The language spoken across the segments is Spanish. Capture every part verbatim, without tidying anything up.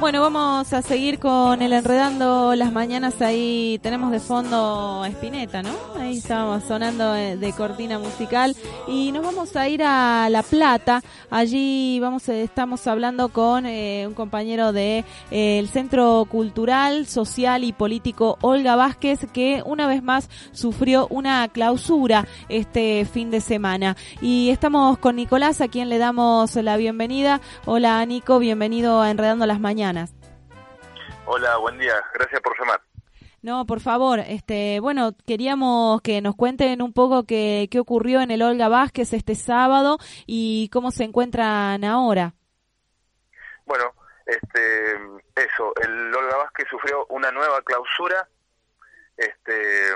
Bueno, vamos a seguir con el Enredando las Mañanas. Ahí tenemos de fondo a Spinetta, ¿no? Ahí estábamos sonando de cortina musical. Y nos vamos a ir a La Plata. Allí vamos, estamos hablando con eh, un compañero de eh, el Centro Cultural, Social y Político Olga Vázquez, que una vez más sufrió una clausura este fin de semana. Y estamos con Nicolás, a quien le damos la bienvenida. Hola, Nico, bienvenido a Enredando las Mañanas. Hola, buen día. Gracias por llamar. No, por favor. Este, bueno, queríamos que nos cuenten un poco qué, qué ocurrió en el Olga Vázquez este sábado y cómo se encuentran ahora. Bueno, este, eso, el Olga Vázquez sufrió una nueva clausura. Este,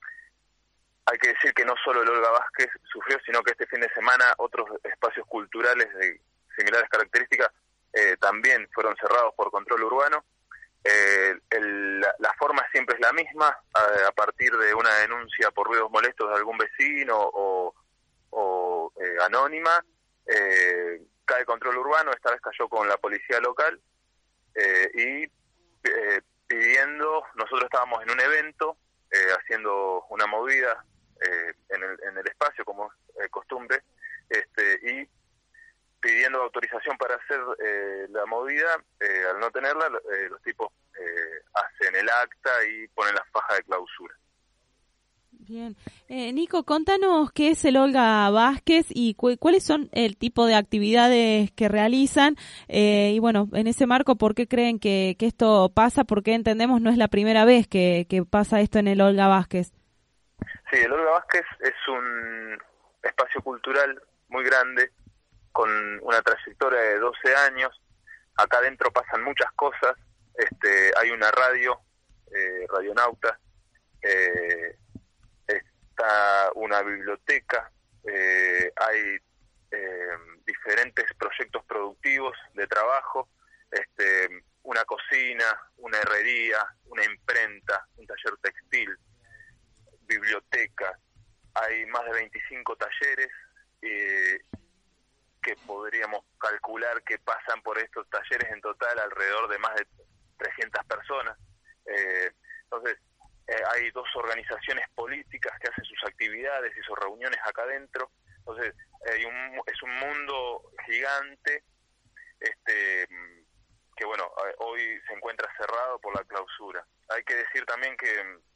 hay que decir que no solo el Olga Vázquez sufrió, sino que este fin de semana otros espacios culturales de similares características eh, también fueron cerrados por control urbano. Eh, el, la, la forma siempre es la misma, a, a partir de una denuncia por ruidos molestos de algún vecino o, o eh, anónima, eh, cae control urbano. Esta vez cayó con la policía local eh, y eh, pidiendo, nosotros estábamos en un evento eh, haciendo una movida eh, en, el, en el espacio como es eh, costumbre, este, y pidiendo autorización para hacer eh, la movida. Eh, al no tenerla, eh, los tipos eh, hacen el acta y ponen la faja de clausura. Bien. Eh, Nico, contanos qué es el Olga Vázquez y cu- cuáles son el tipo de actividades que realizan eh, y bueno, en ese marco, ¿por qué creen que, que esto pasa? Porque entendemos no es la primera vez que, que pasa esto en el Olga Vázquez. Sí, el Olga Vázquez es un espacio cultural muy grande, con una trayectoria de doce años. Acá adentro pasan muchas cosas. Este, hay una radio, eh, Radionauta, eh, está una biblioteca, eh, hay eh, diferentes proyectos productivos de trabajo, este, una cocina, una herrería, una imprenta, un taller textil, biblioteca. Hay más de veinticinco talleres eh, que podríamos calcular que pasan por estos talleres en total alrededor de más de trescientas personas. Eh, entonces, eh, hay dos organizaciones políticas que hacen sus actividades y sus reuniones acá adentro. Entonces, hay un, es un mundo gigante este que, bueno, hoy se encuentra cerrado por la clausura. Hay que decir también que,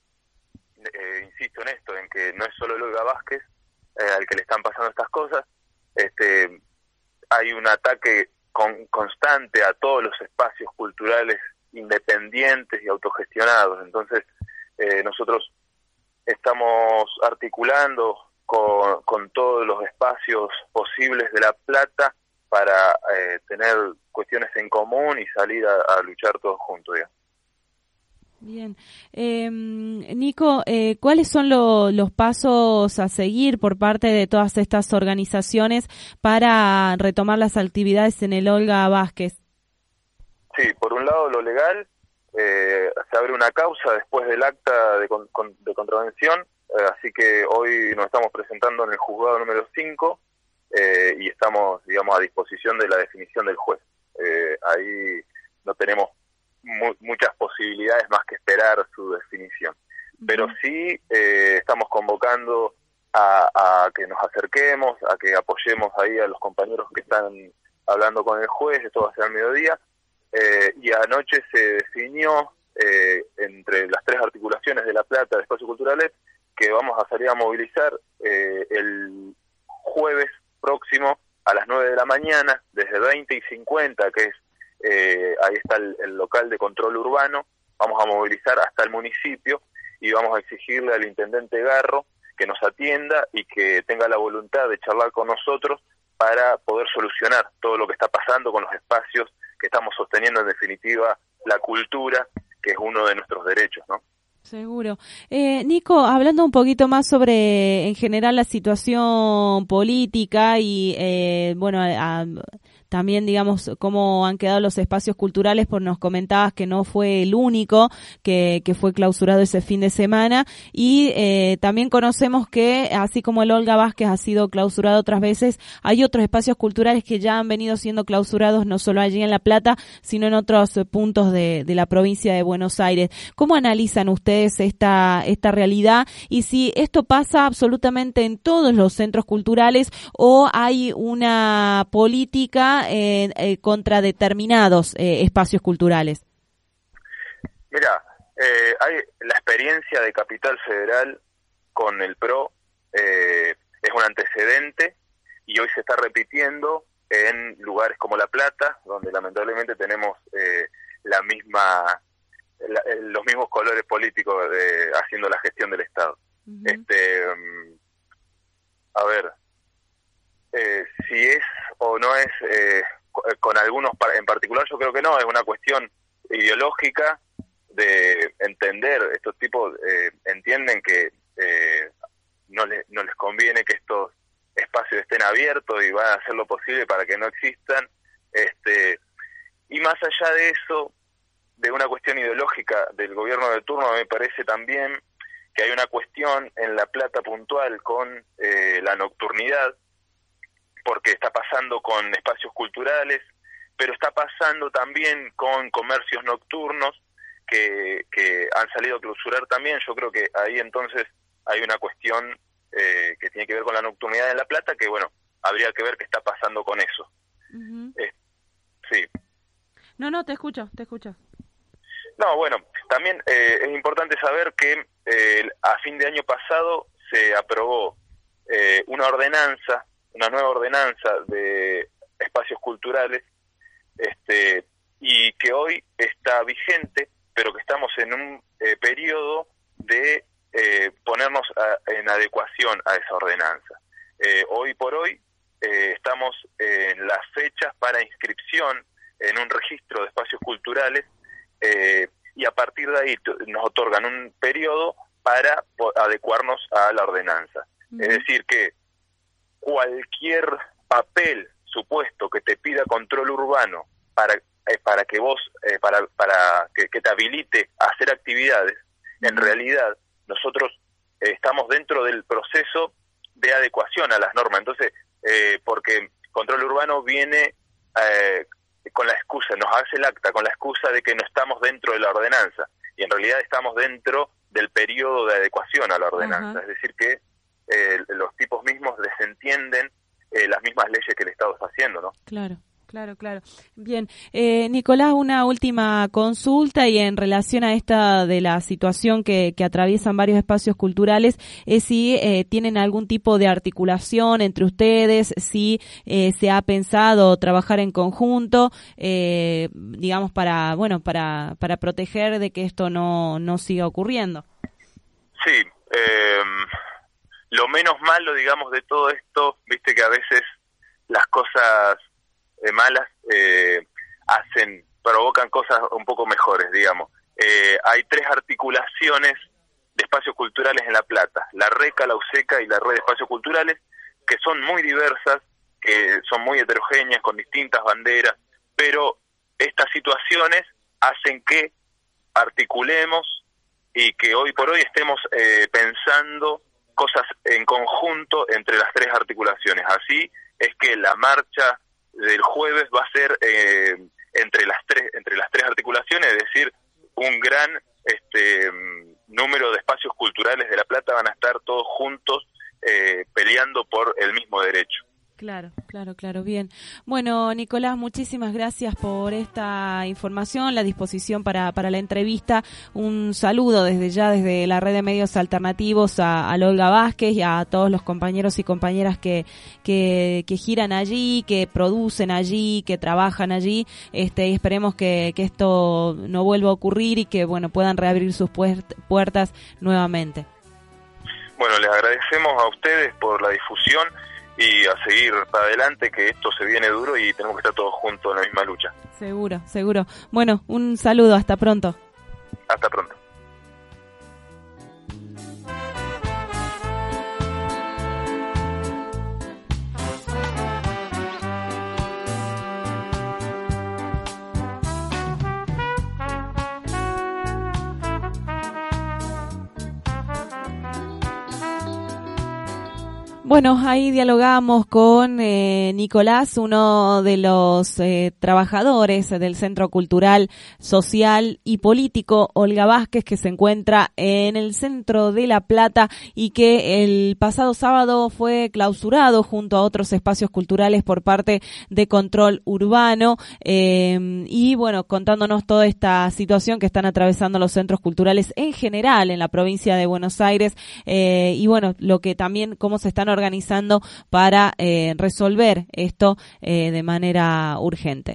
eh, insisto en esto, en que no es solo el Olga Vázquez eh, al que le están pasando estas cosas. Este hay un ataque con, constante a todos los espacios culturales independientes y autogestionados. Entonces, eh, nosotros estamos articulando con, con todos los espacios posibles de La Plata para eh, tener cuestiones en común y salir a, a luchar todos juntos, digamos. Bien. Eh, Nico, eh, ¿cuáles son lo, los pasos a seguir por parte de todas estas organizaciones para retomar las actividades en el Olga Vázquez? Sí, por un lado lo legal, eh, se abre una causa después del acta de, con, de contravención, eh, así que hoy nos estamos presentando en el juzgado número cinco eh, y estamos, digamos, a disposición de la definición del juez. Eh, ahí no tenemos Mu- muchas posibilidades más que esperar su definición, pero sí eh, estamos convocando a, a que nos acerquemos, a que apoyemos ahí a los compañeros que están hablando con el juez. Esto va a ser al mediodía, eh, y anoche se definió eh, entre las tres articulaciones de La Plata de Espacios Culturales que vamos a salir a movilizar eh, el jueves próximo a las nueve de la mañana, desde veinte y cincuenta, que es Eh, ahí está el, el local de control urbano. Vamos a movilizar hasta el municipio y vamos a exigirle al intendente Garro que nos atienda y que tenga la voluntad de charlar con nosotros para poder solucionar todo lo que está pasando con los espacios que estamos sosteniendo, en definitiva, la cultura, que es uno de nuestros derechos, ¿no? Seguro. Eh, Nico, hablando un poquito más sobre, en general, la situación política y, eh, bueno, a, a, también, digamos, cómo han quedado los espacios culturales, pues nos comentabas que no fue el único que, que fue clausurado ese fin de semana, y eh, también conocemos que, así como el Olga Vázquez ha sido clausurado otras veces, hay otros espacios culturales que ya han venido siendo clausurados, no solo allí en La Plata, sino en otros puntos de, de la provincia de Buenos Aires. ¿Cómo analizan ustedes esta, esta realidad, y si esto pasa absolutamente en todos los centros culturales o hay una política eh, eh, contra determinados eh, espacios culturales? Mira, eh, hay la experiencia de Capital Federal con el P R O, eh, es un antecedente y hoy se está repitiendo en lugares como La Plata, donde lamentablemente tenemos eh, la misma la, los mismos colores políticos de, haciendo la gestión del Estado. Uh-huh. Este, um, a ver, eh, si es o no es eh, con algunos en particular, yo creo que no, es una cuestión ideológica de entender, estos tipos eh, entienden que eh, no, le, no les conviene que estos espacios estén abiertos y van a hacer lo posible para que no existan, este y más allá de eso, de una cuestión ideológica del gobierno de turno, me parece también que hay una cuestión en La Plata puntual con eh, la nocturnidad, porque está pasando con espacios culturales, pero está pasando también con comercios nocturnos que, que han salido a clausurar también. Yo creo que ahí entonces hay una cuestión eh, que tiene que ver con la nocturnidad en La Plata, que bueno, habría que ver qué está pasando con eso. Uh-huh. Eh, sí. No, no, te escucho, te escucho. No, bueno, también eh, es importante saber que eh, a fin de año pasado se aprobó eh, una ordenanza, una nueva ordenanza de espacios culturales, este, y que hoy está vigente, pero que estamos en un eh, periodo de eh, ponernos a, en adecuación a esa ordenanza. Eh, hoy por hoy eh, estamos en las fechas para inscripción en un registro de espacios culturales, eh, y a partir de ahí t- nos otorgan un periodo para po- adecuarnos a la ordenanza. Uh-huh. Es decir, que cualquier papel supuesto que te pida control urbano para eh, para que vos eh, para para que, que te habilite a hacer actividades, uh-huh. en realidad nosotros eh, estamos dentro del proceso de adecuación a las normas. Entonces, eh, porque control urbano viene eh, con la excusa, nos hace el acta con la excusa de que no estamos dentro de la ordenanza, y en realidad estamos dentro del periodo de adecuación a la ordenanza. Uh-huh. Es decir, que eh, los tipos mismos desentienden eh, las mismas leyes que el Estado está haciendo, ¿no? Claro. Claro, claro. Bien, eh, Nicolás, una última consulta, y en relación a esta de la situación que, que atraviesan varios espacios culturales, es si eh, tienen algún tipo de articulación entre ustedes, si eh, se ha pensado trabajar en conjunto, eh, digamos, para, bueno, para, para proteger de que esto no, no siga ocurriendo. Sí, eh, lo menos malo, digamos, de todo esto, viste que a veces las cosas Eh, malas eh, hacen, provocan cosas un poco mejores, digamos. Eh, hay tres articulaciones de espacios culturales en La Plata: la RECA, la USECA y la Red de Espacios Culturales, que son muy diversas, que son muy heterogéneas, con distintas banderas, pero estas situaciones hacen que articulemos y que hoy por hoy estemos eh, pensando cosas en conjunto entre las tres articulaciones. Así es que la marcha del jueves va a ser eh, entre las tres entre las tres articulaciones, es decir, un gran este número de espacios culturales de La Plata van a estar todos juntos eh, peleando por el mismo derecho. Claro, claro, claro, bien. Bueno, Nicolás, muchísimas gracias por esta información, la disposición para, para la entrevista. Un saludo desde ya, desde la red de medios alternativos, a, a Olga Vázquez y a todos los compañeros y compañeras que, que, que giran allí, que producen allí, que trabajan allí. Este, y esperemos que, que esto no vuelva a ocurrir y que, bueno, puedan reabrir sus puert- puertas nuevamente. Bueno, les agradecemos a ustedes por la difusión y a seguir para adelante, que esto se viene duro y tenemos que estar todos juntos en la misma lucha. Seguro, seguro. Bueno, un saludo, hasta pronto. Hasta pronto. Bueno, ahí dialogamos con eh, Nicolás, uno de los eh, trabajadores del Centro Cultural, Social y Político Olga Vázquez, que se encuentra en el centro de La Plata y que el pasado sábado fue clausurado junto a otros espacios culturales por parte de Control Urbano, eh, y bueno, contándonos toda esta situación que están atravesando los centros culturales en general en la provincia de Buenos Aires, eh, y bueno, lo que también, cómo se están organizando para eh, resolver esto eh, de manera urgente.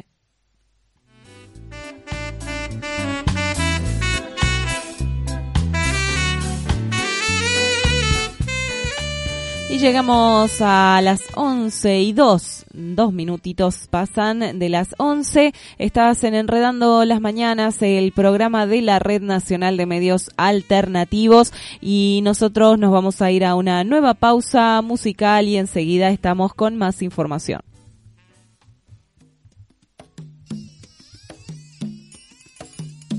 Y llegamos a las once y dos, dos minutitos pasan de las once. Estás en Enredando las Mañanas, el programa de la Red Nacional de Medios Alternativos, y nosotros nos vamos a ir a una nueva pausa musical y enseguida estamos con más información.